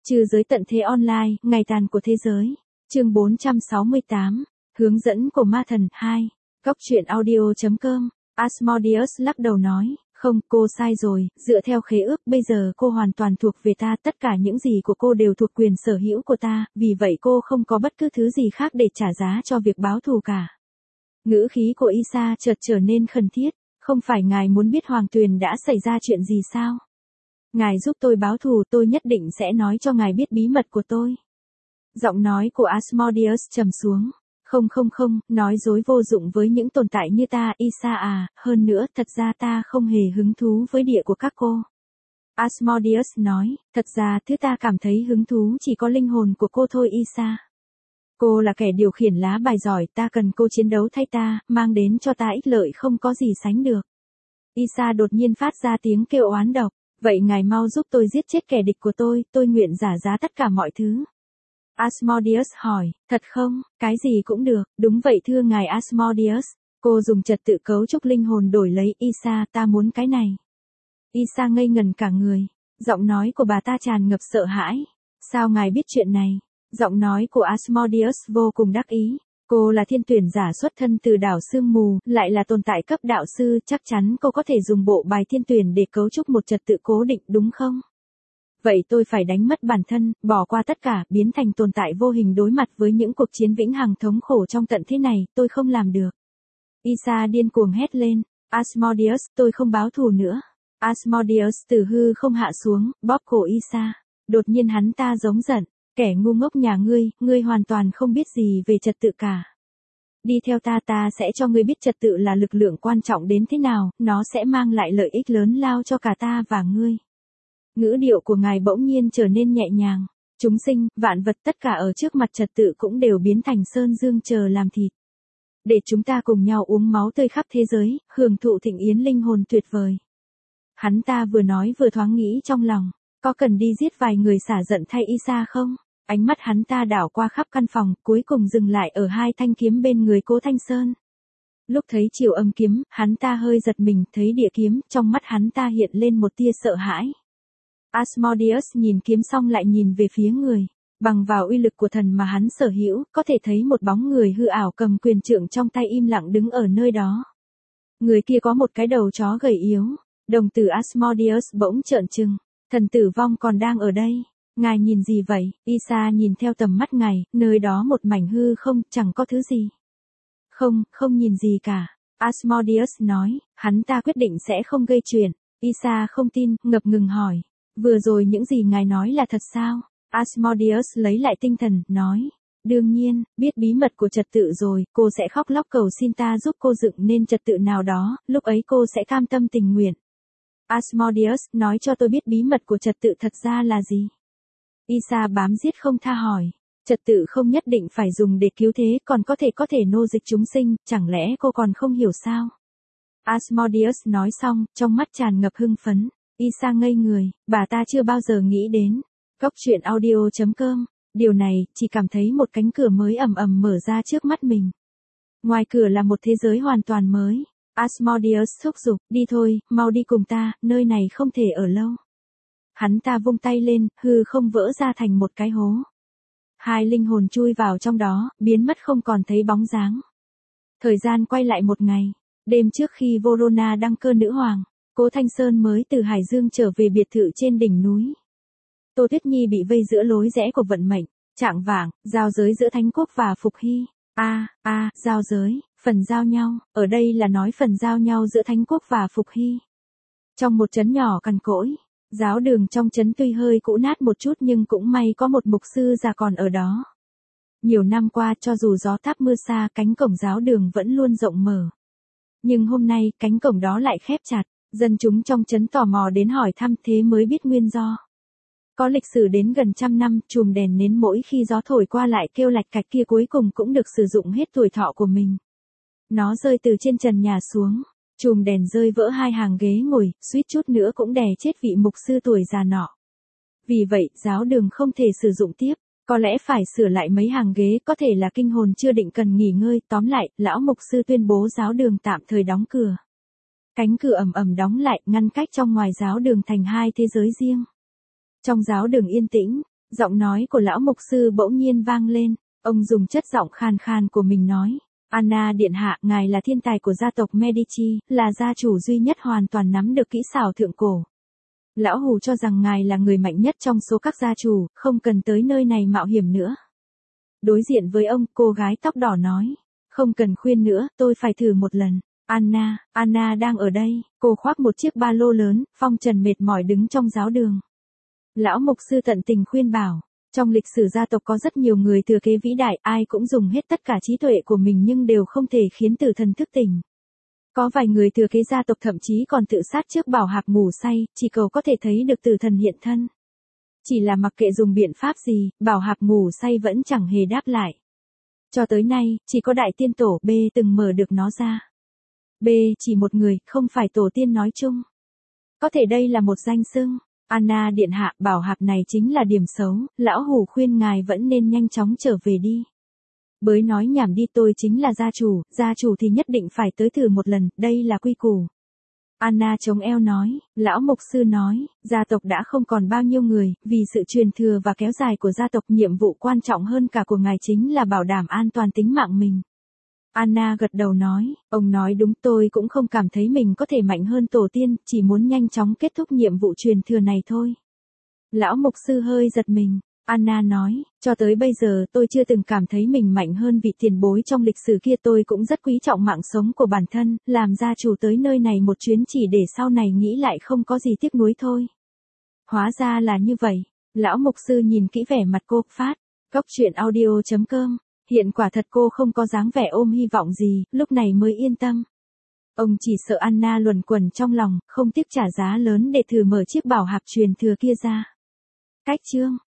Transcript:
Trừ giới tận thế online, ngày tàn của thế giới. Chương 468. Hướng dẫn của ma thần 2. Góc truyện audio.com. Asmodeus lắc đầu nói, không, cô sai rồi, dựa theo khế ước bây giờ cô hoàn toàn thuộc về ta, tất cả những gì của cô đều thuộc quyền sở hữu của ta, vì vậy cô không có bất cứ thứ gì khác để trả giá cho việc báo thù cả. Ngữ khí của Isa chợt trở nên khẩn thiết, không phải ngài muốn biết Hoàng Tuyền đã xảy ra chuyện gì sao? Ngài giúp tôi báo thù, tôi nhất định sẽ nói cho ngài biết bí mật của tôi. Giọng nói của Asmodeus trầm xuống. Không, nói dối vô dụng với những tồn tại như ta, Isa à, hơn nữa, thật ra ta không hề hứng thú với địa của các cô. Asmodeus nói, thật ra thứ ta cảm thấy hứng thú chỉ có linh hồn của cô thôi Isa. Cô là kẻ điều khiển lá bài giỏi, ta cần cô chiến đấu thay ta, mang đến cho ta ích lợi không có gì sánh được. Isa đột nhiên phát ra tiếng kêu oán độc, vậy ngài mau giúp tôi giết chết kẻ địch của tôi nguyện trả giá tất cả mọi thứ. Asmodeus hỏi, thật không, cái gì cũng được, đúng vậy thưa ngài Asmodeus, cô dùng trật tự cấu trúc linh hồn đổi lấy Isa, ta muốn cái này. Isa ngây ngần cả người, giọng nói của bà ta tràn ngập sợ hãi, sao ngài biết chuyện này? Giọng nói của Asmodeus vô cùng đắc ý, cô là thiên tuyển giả xuất thân từ đảo sương mù, lại là tồn tại cấp đạo sư, chắc chắn cô có thể dùng bộ bài thiên tuyển để cấu trúc một trật tự cố định đúng không? Vậy tôi phải đánh mất bản thân, bỏ qua tất cả, biến thành tồn tại vô hình đối mặt với những cuộc chiến vĩnh hằng thống khổ trong tận thế này, tôi không làm được. Isa điên cuồng hét lên, Asmodeus, tôi không báo thù nữa. Asmodeus từ hư không hạ xuống, bóp cổ Isa. Đột nhiên hắn ta giống giận, kẻ ngu ngốc nhà ngươi hoàn toàn không biết gì về trật tự cả. Đi theo ta sẽ cho ngươi biết trật tự là lực lượng quan trọng đến thế nào, nó sẽ mang lại lợi ích lớn lao cho cả ta và ngươi. Ngữ điệu của ngài bỗng nhiên trở nên nhẹ nhàng. Chúng sinh, vạn vật tất cả ở trước mặt trật tự cũng đều biến thành sơn dương chờ làm thịt. Để chúng ta cùng nhau uống máu tươi khắp thế giới, hưởng thụ thịnh yến linh hồn tuyệt vời. Hắn ta vừa nói vừa thoáng nghĩ trong lòng, có cần đi giết vài người xả giận thay Isa không? Ánh mắt hắn ta đảo qua khắp căn phòng, cuối cùng dừng lại ở hai thanh kiếm bên người Cố Thanh Sơn. Lúc thấy chiều âm kiếm, hắn ta hơi giật mình, thấy địa kiếm, trong mắt hắn ta hiện lên một tia sợ hãi. Asmodeus nhìn kiếm xong lại nhìn về phía người, bằng vào uy lực của thần mà hắn sở hữu, có thể thấy một bóng người hư ảo cầm quyền trượng trong tay im lặng đứng ở nơi đó. Người kia có một cái đầu chó gầy yếu, đồng tử Asmodeus bỗng trợn trừng, thần tử vong còn đang ở đây. Ngài nhìn gì vậy? Isa nhìn theo tầm mắt ngài, nơi đó một mảnh hư không, chẳng có thứ gì. Không nhìn gì cả. Asmodeus nói, hắn ta quyết định sẽ không gây chuyện. Isa không tin, ngập ngừng hỏi. Vừa rồi những gì ngài nói là thật sao? Asmodeus lấy lại tinh thần, nói. Đương nhiên, biết bí mật của trật tự rồi, cô sẽ khóc lóc cầu xin ta giúp cô dựng nên trật tự nào đó, lúc ấy cô sẽ cam tâm tình nguyện. Asmodeus, nói cho tôi biết bí mật của trật tự thật ra là gì? Isa bám giết không tha hỏi. Trật tự không nhất định phải dùng để cứu thế, còn có thể nô dịch chúng sinh, chẳng lẽ cô còn không hiểu sao? Asmodeus nói xong, trong mắt tràn ngập hưng phấn. Isa ngây người, bà ta chưa bao giờ nghĩ đến. Góc truyện audio.com. Điều này, chỉ cảm thấy một cánh cửa mới ầm ầm mở ra trước mắt mình. Ngoài cửa là một thế giới hoàn toàn mới. Asmodeus thúc giục, đi thôi, mau đi cùng ta, nơi này không thể ở lâu. Hắn ta vung tay lên, hư không vỡ ra thành một cái hố. Hai linh hồn chui vào trong đó, biến mất không còn thấy bóng dáng. Thời gian quay lại một ngày, đêm trước khi Vorona đăng cơ nữ hoàng, Cố Thanh Sơn mới từ Hải Dương trở về biệt thự trên đỉnh núi. Tô Tuyết Nhi bị vây giữa lối rẽ của vận mệnh, chạng vạng, giao giới giữa Thánh Quốc và Phục Hy. Giao giới, phần giao nhau, ở đây là nói phần giao nhau giữa Thánh Quốc và Phục Hy. Trong một trấn nhỏ cằn cỗi, giáo đường trong trấn tuy hơi cũ nát một chút nhưng cũng may có một mục sư già còn ở đó. Nhiều năm qua cho dù gió táp mưa xa, cánh cổng giáo đường vẫn luôn rộng mở. Nhưng hôm nay, cánh cổng đó lại khép chặt, dân chúng trong trấn tò mò đến hỏi thăm, thế mới biết nguyên do. Có lịch sử đến gần 100 năm, chùm đèn nến mỗi khi gió thổi qua lại kêu lạch cạch kia cuối cùng cũng được sử dụng hết tuổi thọ của mình. Nó rơi từ trên trần nhà xuống. Chùm đèn rơi vỡ hai hàng ghế ngồi, suýt chút nữa cũng đè chết vị mục sư tuổi già nọ. Vì vậy, giáo đường không thể sử dụng tiếp, có lẽ phải sửa lại mấy hàng ghế, có thể là kinh hồn chưa định cần nghỉ ngơi, tóm lại, lão mục sư tuyên bố giáo đường tạm thời đóng cửa. Cánh cửa ầm ầm đóng lại, ngăn cách trong ngoài giáo đường thành hai thế giới riêng. Trong giáo đường yên tĩnh, Giọng nói của lão mục sư bỗng nhiên vang lên, ông dùng chất giọng khàn khàn của mình nói. Anna điện hạ, ngài là thiên tài của gia tộc Medici, là gia chủ duy nhất hoàn toàn nắm được kỹ xảo thượng cổ. Lão hù cho rằng ngài là người mạnh nhất trong số các gia chủ, không cần tới nơi này mạo hiểm nữa. Đối diện với ông, cô gái tóc đỏ nói. Không cần khuyên nữa, tôi phải thử một lần. Anna đang ở đây, cô khoác một chiếc ba lô lớn, phong trần mệt mỏi đứng trong giáo đường. Lão mục sư tận tình khuyên bảo. Trong lịch sử gia tộc có rất nhiều người thừa kế vĩ đại, ai cũng dùng hết tất cả trí tuệ của mình nhưng đều không thể khiến tử thần thức tỉnh. Có vài người thừa kế gia tộc thậm chí còn tự sát trước bảo hạc ngủ say, chỉ cầu có thể thấy được tử thần hiện thân. Chỉ là mặc kệ dùng biện pháp gì, bảo hạc ngủ say vẫn chẳng hề đáp lại. Cho tới nay, chỉ có đại tiên tổ B từng mở được nó ra. B chỉ một người, không phải tổ tiên nói chung. Có thể đây là một danh xưng. Anna điện hạ, bảo hạc này chính là điểm xấu, lão hù khuyên ngài vẫn nên nhanh chóng trở về đi. Bới nói nhảm đi, tôi chính là gia chủ thì nhất định phải tới thử một lần, đây là quy củ. Anna chống eo nói, lão mục sư nói, gia tộc đã không còn bao nhiêu người, vì sự truyền thừa và kéo dài của gia tộc nhiệm vụ quan trọng hơn cả của ngài chính là bảo đảm an toàn tính mạng mình. Anna gật đầu nói, ông nói đúng, tôi cũng không cảm thấy mình có thể mạnh hơn tổ tiên, chỉ muốn nhanh chóng kết thúc nhiệm vụ truyền thừa này thôi. Lão mục sư hơi giật mình. Anna nói, cho tới bây giờ tôi chưa từng cảm thấy mình mạnh hơn vị tiền bối trong lịch sử kia, tôi cũng rất quý trọng mạng sống của bản thân, làm gia chủ tới nơi này một chuyến chỉ để sau này nghĩ lại không có gì tiếc nuối thôi. Hóa ra là như vậy, lão mục sư nhìn kỹ vẻ mặt cô, phát, Cóc truyện audio.com, hiện quả thật cô không có dáng vẻ ôm hy vọng gì, lúc này mới yên tâm. Ông chỉ sợ Anna luẩn quẩn trong lòng, không tiếc trả giá lớn để thử mở chiếc bảo hạc truyền thừa kia ra. Cách chương